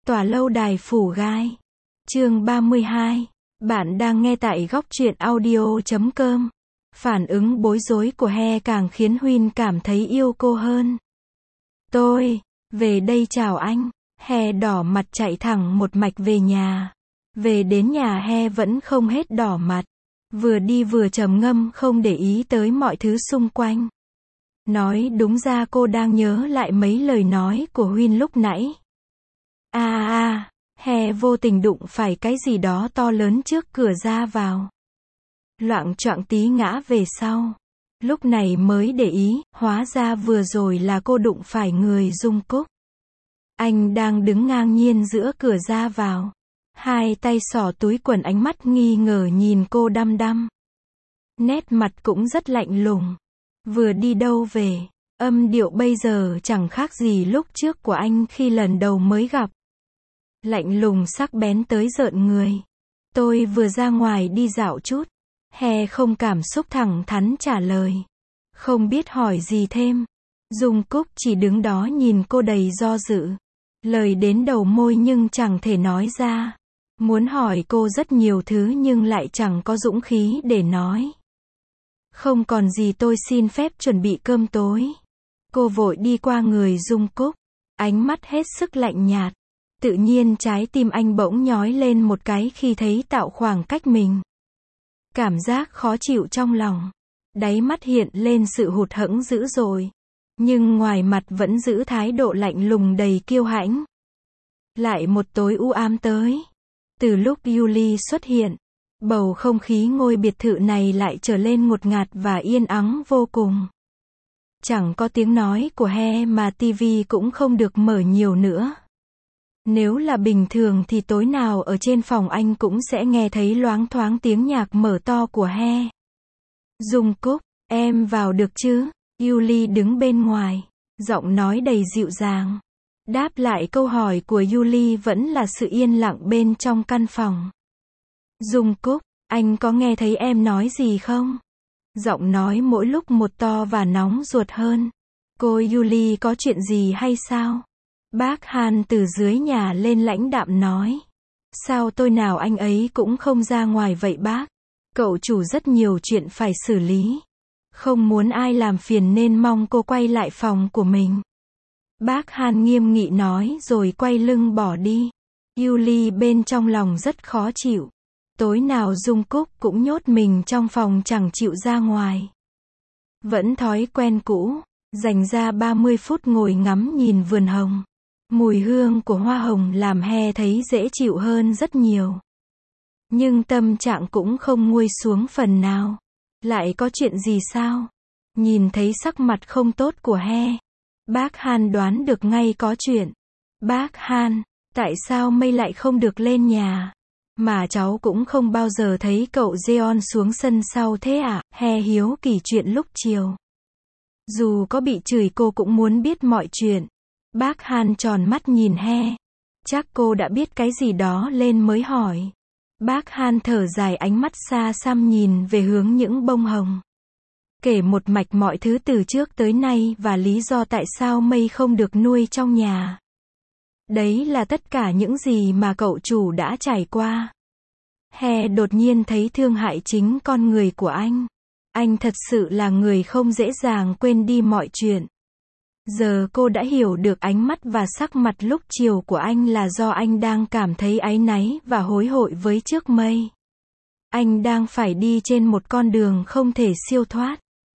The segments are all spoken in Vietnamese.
Tòa lâu đài phủ gai. Chương 32. Bạn đang nghe tại góc truyện audio.com. Phản ứng bối rối của He càng khiến Huyên cảm thấy yêu cô hơn. Tôi, về đây chào anh. He đỏ mặt chạy thẳng một mạch về nhà. Về đến nhà He vẫn không hết đỏ mặt. Vừa đi vừa trầm ngâm không để ý tới mọi thứ xung quanh. Nói đúng ra cô đang nhớ lại mấy lời nói của Huyên lúc nãy. He vô tình đụng phải cái gì đó to lớn trước cửa ra vào. Loạng choạng tí ngã về sau. Lúc này mới để ý, hóa ra vừa rồi là cô đụng phải người Dung Cúc. Anh đang đứng ngang nhiên giữa cửa ra vào. Hai tay xỏ túi quần, ánh mắt nghi ngờ nhìn cô đăm đăm. Nét mặt cũng rất lạnh lùng. Vừa đi đâu về, âm điệu bây giờ chẳng khác gì lúc trước của anh khi lần đầu mới gặp. Lạnh lùng sắc bén tới rợn người. Tôi vừa ra ngoài đi dạo chút. He không cảm xúc thẳng thắn trả lời. Không biết hỏi gì thêm. Dung Cúc chỉ đứng đó nhìn cô đầy do dự. Lời đến đầu môi nhưng chẳng thể nói ra. Muốn hỏi cô rất nhiều thứ nhưng lại chẳng có dũng khí để nói. Không còn gì, tôi xin phép chuẩn bị cơm tối. Cô vội đi qua người Dung Cúc. Ánh mắt hết sức lạnh nhạt. Tự nhiên trái tim anh bỗng nhói lên một cái khi thấy tạo khoảng cách mình. Cảm giác khó chịu trong lòng. Đáy mắt hiện lên sự hụt hẫng dữ dội. Nhưng ngoài mặt vẫn giữ thái độ lạnh lùng đầy kiêu hãnh. Lại một tối u ám tới. Từ lúc Yuli xuất hiện, bầu không khí ngôi biệt thự này lại trở lên ngột ngạt và yên ắng vô cùng. Chẳng có tiếng nói của He mà tivi cũng không được mở nhiều nữa. Nếu là bình thường thì tối nào ở trên phòng anh cũng sẽ nghe thấy loáng thoáng tiếng nhạc mở to của He. Dung Cúc, em vào được chứ? Yuli đứng bên ngoài, giọng nói đầy dịu dàng. Đáp lại câu hỏi của Yuli vẫn là sự yên lặng bên trong căn phòng. Dung Cúc, anh có nghe thấy em nói gì không? Giọng nói mỗi lúc một to và nóng ruột hơn. Cô Yuli có chuyện gì hay sao? Bác Han từ dưới nhà lên lãnh đạm nói. Sao tôi nào anh ấy cũng không ra ngoài vậy bác? Cậu chủ rất nhiều chuyện phải xử lý. Không muốn ai làm phiền nên mong cô quay lại phòng của mình. Bác Han nghiêm nghị nói rồi quay lưng bỏ đi. Yuli bên trong lòng rất khó chịu. Tối nào Dung Cúc cũng nhốt mình trong phòng chẳng chịu ra ngoài. Vẫn thói quen cũ, dành ra 30 phút ngồi ngắm nhìn vườn hồng. Mùi hương của hoa hồng làm He thấy dễ chịu hơn rất nhiều. Nhưng tâm trạng cũng không nguôi xuống phần nào. Lại có chuyện gì sao? Nhìn thấy sắc mặt không tốt của He, bác Han đoán được ngay có chuyện. Bác Han, tại sao Mây lại không được lên nhà? Mà cháu cũng không bao giờ thấy cậu Jeon xuống sân sau thế à? He hiếu kỳ chuyện lúc chiều. Dù có bị chửi cô cũng muốn biết mọi chuyện. Bác Han tròn mắt nhìn He. Chắc cô đã biết cái gì đó lên mới hỏi. Bác Han thở dài, ánh mắt xa xăm nhìn về hướng những bông hồng. Kể một mạch mọi thứ từ trước tới nay và lý do tại sao Mây không được nuôi trong nhà. Đấy là tất cả những gì mà cậu chủ đã trải qua. He đột nhiên thấy thương hại chính con người của anh. Anh thật sự là người không dễ dàng quên đi mọi chuyện. Giờ cô đã hiểu được ánh mắt và sắc mặt lúc chiều của anh là do anh đang cảm thấy áy náy và hối hận với trước Mây. Anh đang phải đi trên một con đường không thể siêu thoát.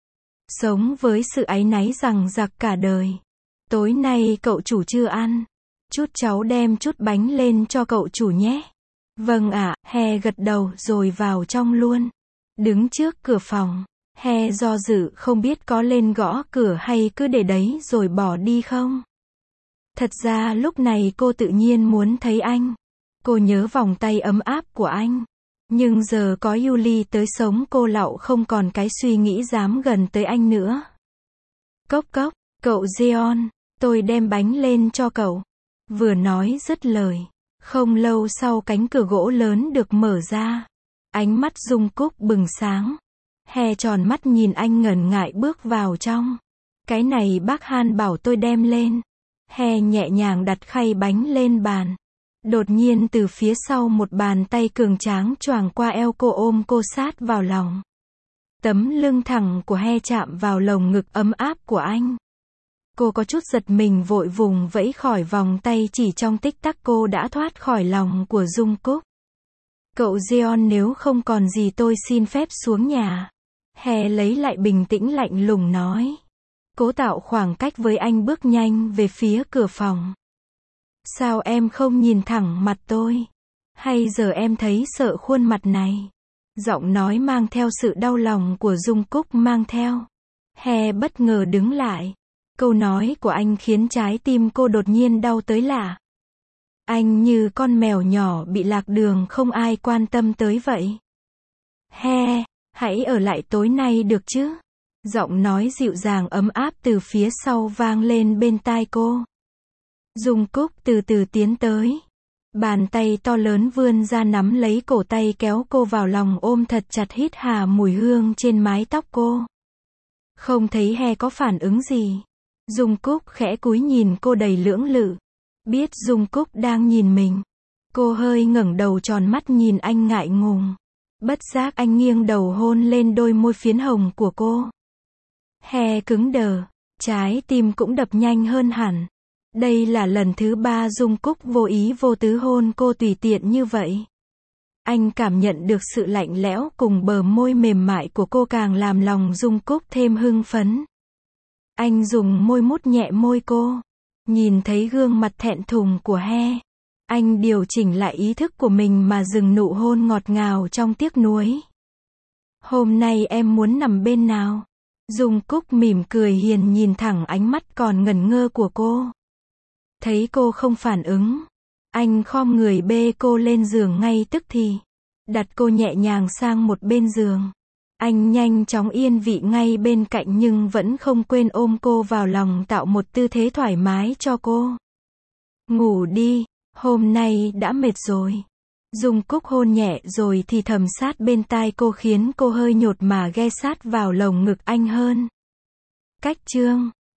Sống với sự áy náy rằng giặc cả đời. Tối nay cậu chủ chưa ăn. Chút cháu đem chút bánh lên cho cậu chủ nhé. Vâng ạ, He gật đầu rồi vào trong luôn. Đứng trước cửa phòng, He do dự không biết có lên gõ cửa hay cứ để đấy rồi bỏ đi không. Thật ra lúc này cô tự nhiên muốn thấy anh. Cô nhớ vòng tay ấm áp của anh. Nhưng giờ có Yuli tới sống cô lạo không còn cái suy nghĩ dám gần tới anh nữa. Cốc cốc, cậu Jeon, tôi đem bánh lên cho cậu. Vừa nói dứt lời. Không lâu sau cánh cửa gỗ lớn được mở ra. Ánh mắt Dung Cúc bừng sáng. He tròn mắt nhìn anh ngần ngại bước vào trong. Cái này bác Han bảo tôi đem lên. He nhẹ nhàng đặt khay bánh lên bàn. Đột nhiên từ phía sau một bàn tay cường tráng choàng qua eo cô ôm cô sát vào lòng. Tấm lưng thẳng của He chạm vào lồng ngực ấm áp của anh. Cô có chút giật mình vội vùng vẫy khỏi vòng tay, chỉ trong tích tắc cô đã thoát khỏi lòng của Jungkook. Cậu Jeon, nếu không còn gì tôi xin phép xuống nhà. He lấy lại bình tĩnh lạnh lùng nói. Cố tạo khoảng cách với anh, bước nhanh về phía cửa phòng. Sao em không nhìn thẳng mặt tôi? Hay giờ em thấy sợ khuôn mặt này? Giọng nói mang theo sự đau lòng của Jungkook mang theo. He bất ngờ đứng lại. Câu nói của anh khiến trái tim cô đột nhiên đau tới lạ. Anh như con mèo nhỏ bị lạc đường không ai quan tâm tới vậy. He, hãy ở lại tối nay được chứ? Giọng nói dịu dàng ấm áp từ phía sau vang lên bên tai cô. Jungkook từ từ tiến tới. Bàn tay to lớn vươn ra nắm lấy cổ tay kéo cô vào lòng ôm thật chặt, hít hà mùi hương trên mái tóc cô. Không thấy He có phản ứng gì. Jungkook khẽ cúi nhìn cô đầy lưỡng lự. Biết Jungkook đang nhìn mình. Cô hơi ngẩng đầu tròn mắt nhìn anh ngại ngùng. Bất giác anh nghiêng đầu hôn lên đôi môi phiến hồng của cô. He cứng đờ. Trái tim cũng đập nhanh hơn hẳn. Đây là lần thứ 3 Jungkook vô ý vô tứ hôn cô tùy tiện như vậy. Anh cảm nhận được sự lạnh lẽo cùng bờ môi mềm mại của cô càng làm lòng Jungkook thêm hưng phấn. Anh dùng môi mút nhẹ môi cô. Nhìn thấy gương mặt thẹn thùng của He. Anh điều chỉnh lại ý thức của mình mà dừng nụ hôn ngọt ngào trong tiếc nuối. Hôm nay em muốn nằm bên nào? Jungkook mỉm cười hiền nhìn thẳng ánh mắt còn ngẩn ngơ của cô. Thấy cô không phản ứng. Anh khom người bê cô lên giường ngay tức thì. Đặt cô nhẹ nhàng sang một bên giường. Anh nhanh chóng yên vị ngay bên cạnh nhưng vẫn không quên ôm cô vào lòng tạo một tư thế thoải mái cho cô. Ngủ đi, hôm nay đã mệt rồi. Jungkook hôn nhẹ rồi thì thầm sát bên tai cô khiến cô hơi nhột mà ghé sát vào lồng ngực anh hơn. Cách chương